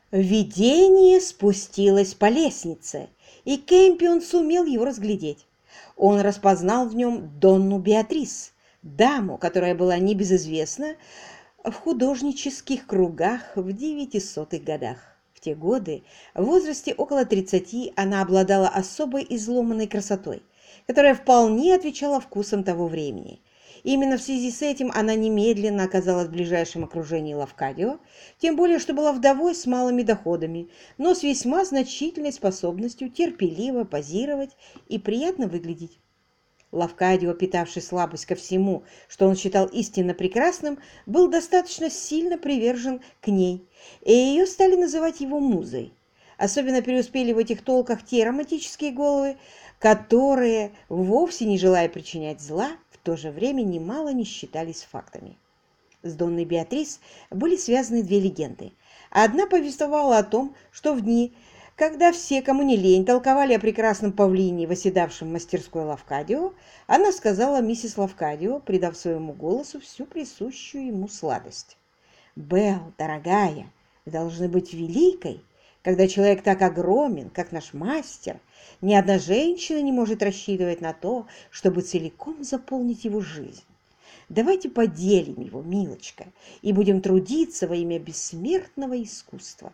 Видение спустилось по лестнице, и Кэмпион сумел его разглядеть. Он распознал в нем Донну Беатрис, даму, которая была небезызвестна в художнических кругах в 900-х годах. В те годы, в возрасте около 30, она обладала особой изломанной красотой, которая вполне отвечала вкусам того времени. Именно в связи с этим она немедленно оказалась в ближайшем окружении Лавкадио, тем более что была вдовой с малыми доходами, но с весьма значительной способностью терпеливо позировать и приятно выглядеть. Лавкадио, питавший слабость ко всему, что он считал истинно прекрасным, был достаточно сильно привержен к ней, и ее стали называть его музой. Особенно преуспели в этих толках те романтические головы, которые, вовсе не желая причинять зла, в то же время немало не считались фактами. С Донной Беатрис были связаны две легенды. Одна повествовала о том, что в дни, когда все, кому не лень, толковали о прекрасном павлине, восседавшем в мастерской Лавкадио, она сказала миссис Лавкадио, придав своему голосу всю присущую ему сладость. «Белл, дорогая, вы должны быть великой. Когда человек так огромен, как наш мастер, ни одна женщина не может рассчитывать на то, чтобы целиком заполнить его жизнь. Давайте поделим его, милочка, и будем трудиться во имя бессмертного искусства».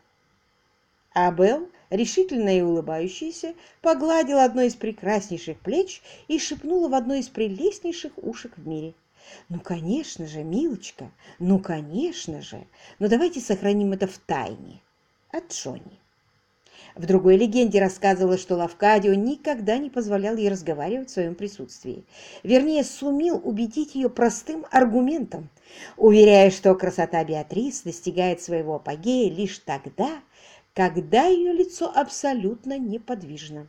А Белл, решительная и улыбающаяся, погладила одно из прекраснейших плеч и шепнула в одно из прелестнейших ушек в мире. «Ну, конечно же, милочка, ну, конечно же, но давайте сохраним это в тайне от Джонни». В другой легенде рассказывалось, что Лавкадио никогда не позволял ей разговаривать в своем присутствии. Вернее, сумел убедить ее простым аргументом, уверяя, что красота Беатрис достигает своего апогея лишь тогда, когда ее лицо абсолютно неподвижно.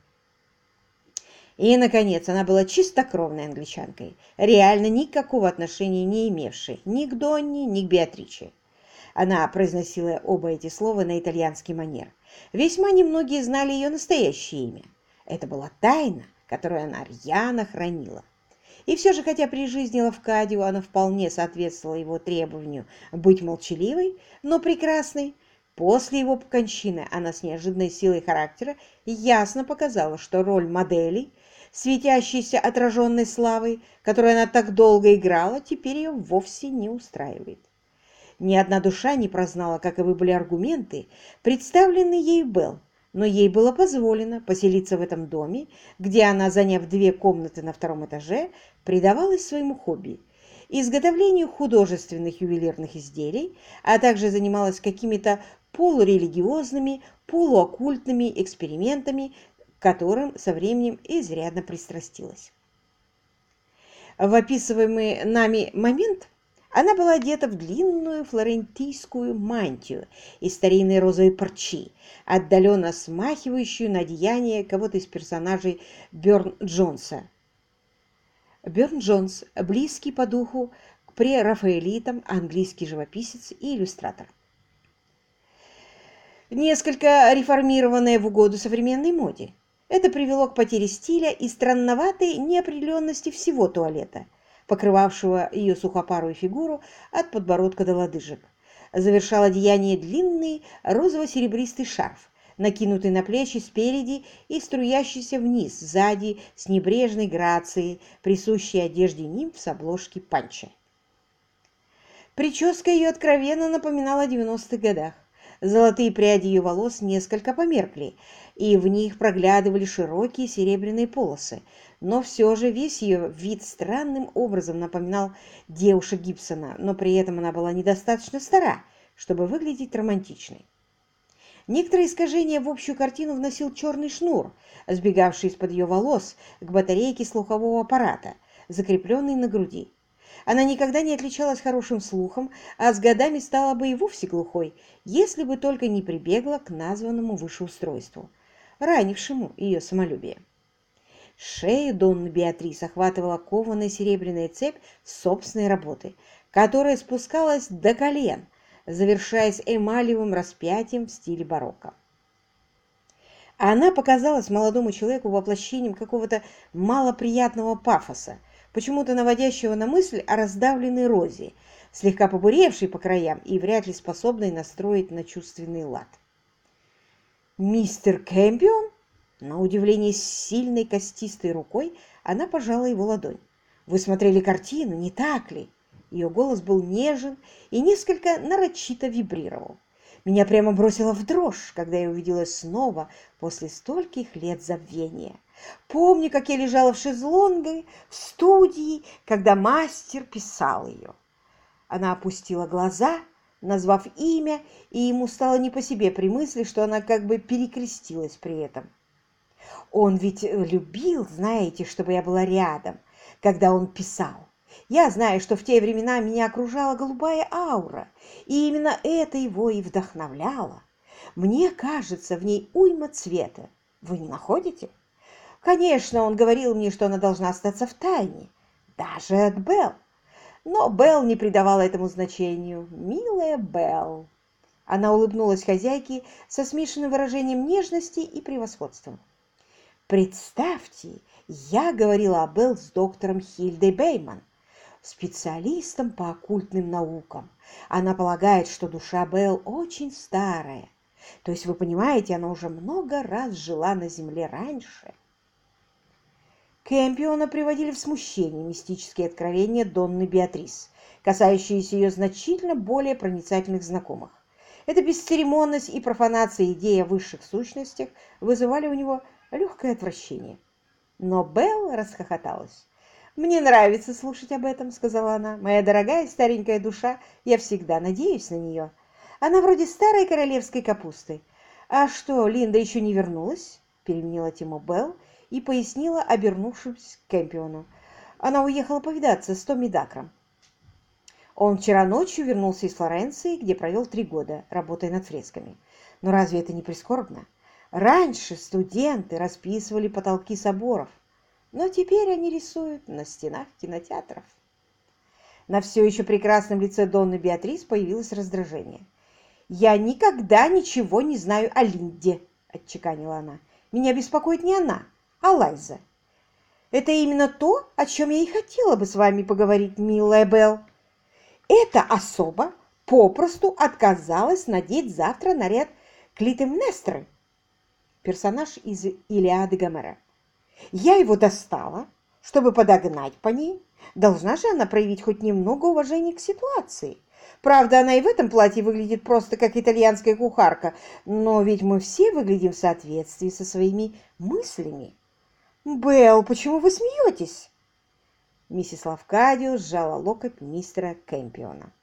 И, наконец, она была чистокровной англичанкой, реально никакого отношения не имевшей ни к Донне, ни к Беатриче. Она произносила оба эти слова на итальянский манер. Весьма немногие знали ее настоящее имя. Это была тайна, которую она рьяно хранила. И все же, хотя при жизни Лавкадио она вполне соответствовала его требованию быть молчаливой, но прекрасной, после его кончины она с неожиданной силой характера ясно показала, что роль модели, светящейся отраженной славой, которую она так долго играла, теперь ее вовсе не устраивает. Ни одна душа не прознала, каковы были аргументы, представленные ею Белл, но ей было позволено поселиться в этом доме, где она, заняв 2 комнаты на 2-м этаже, предавалась своему хобби – изготовлению художественных ювелирных изделий, а также занималась какими-то полурелигиозными, полуоккультными экспериментами, к которым со временем изрядно пристрастилась. В описываемый нами момент она была одета в длинную флорентийскую мантию из старинной розовой парчи, отдаленно смахивающую на одеяние кого-то из персонажей Бёрн-Джонса. Бёрн-Джонс – близкий по духу к прерафаэлитам английский живописец и иллюстратор. Несколько реформированная в угоду современной моде. Это привело к потере стиля и странноватой неопределенности всего туалета, покрывавшего ее сухопарую фигуру от подбородка до лодыжек. Завершал одеяние длинный розово-серебристый шарф, накинутый на плечи спереди и струящийся вниз сзади с небрежной грацией, присущей одежде нимф с обложки Панча. Прическа ее откровенно напоминала о 90-х годах. Золотые пряди ее волос несколько померкли, и в них проглядывали широкие серебряные полосы, но все же весь ее вид странным образом напоминал девушек Гибсона, но при этом она была недостаточно стара, чтобы выглядеть романтичной. Некоторые искажения в общую картину вносил черный шнур, сбегавший из-под ее волос к батарейке слухового аппарата, закрепленной на груди. Она никогда не отличалась хорошим слухом, а с годами стала бы и вовсе глухой, если бы только не прибегла к названному выше устройству, ранившему ее самолюбие. Шею Донны Беатрис охватывала кованая серебряная цепь собственной работы, которая спускалась до колен, завершаясь эмалевым распятием в стиле барокко. Она показалась молодому человеку воплощением какого-то малоприятного пафоса, почему-то наводящего на мысль о раздавленной розе, слегка побуревшей по краям и вряд ли способной настроить на чувственный лад. «Мистер Кэмпион?» На удивление сильной костистой рукой она пожала его ладонь. «Вы смотрели картину, не так ли?» Ее голос был нежен и несколько нарочито вибрировал. Меня прямо бросило в дрожь, когда я увидела снова после стольких лет забвения. Помню, как я лежала в шезлонге в студии, когда мастер писал ее. Она опустила глаза, назвав имя, и ему стало не по себе при мысли, что она как бы перекрестилась при этом. Он ведь любил, знаете, чтобы я была рядом, когда он писал. Я знаю, что в те времена меня окружала голубая аура, и именно это его и вдохновляло. Мне кажется, в ней уйма цвета. Вы не находите? Конечно, он говорил мне, что она должна остаться в тайне, даже от Белл. Но Белл не придавала этому значению. Милая Белл. Она улыбнулась хозяйке со смешанным выражением нежности и превосходством. Представьте, я говорила о Белл с доктором Хильдой Бейман, специалистом по оккультным наукам. Она полагает, что душа Белл очень старая. То есть, вы понимаете, она уже много раз жила на земле раньше. Кэмпиона приводили в смущение мистические откровения Донны Беатрис, касающиеся ее значительно более проницательных знакомых. Эта бесцеремонность и профанация идеи о высших сущностях вызывали у него легкое отвращение. Но Белл расхохоталась. «Мне нравится слушать об этом», — сказала она. «Моя дорогая старенькая душа, я всегда надеюсь на нее. Она вроде старой королевской капусты». «А что, Линда еще не вернулась?» — переменила тему Белл и пояснила, обернувшись к Кэмпиону. «Она уехала повидаться с Томми Дакром. Он вчера ночью вернулся из Флоренции, где провел 3 года, работая над фресками. Но разве это не прискорбно? Раньше студенты расписывали потолки соборов, но теперь они рисуют на стенах кинотеатров». На все еще прекрасном лице Донны Беатрис появилось раздражение. «Я никогда ничего не знаю о Линде», — отчеканила она. «Меня беспокоит не она, а Лайза. Это именно то, о чем я и хотела бы с вами поговорить, милая Белл. Эта особа попросту отказалась надеть завтра наряд Клитемнестры, персонаж из Илиады Гомера. Я его достала, чтобы подогнать по ней. Должна же она проявить хоть немного уважения к ситуации. Правда, она и в этом платье выглядит просто как итальянская кухарка, но ведь мы все выглядим в соответствии со своими мыслями. Белл, почему вы смеетесь?» Миссис Лавкадио сжала локоть мистера Кэмпиона.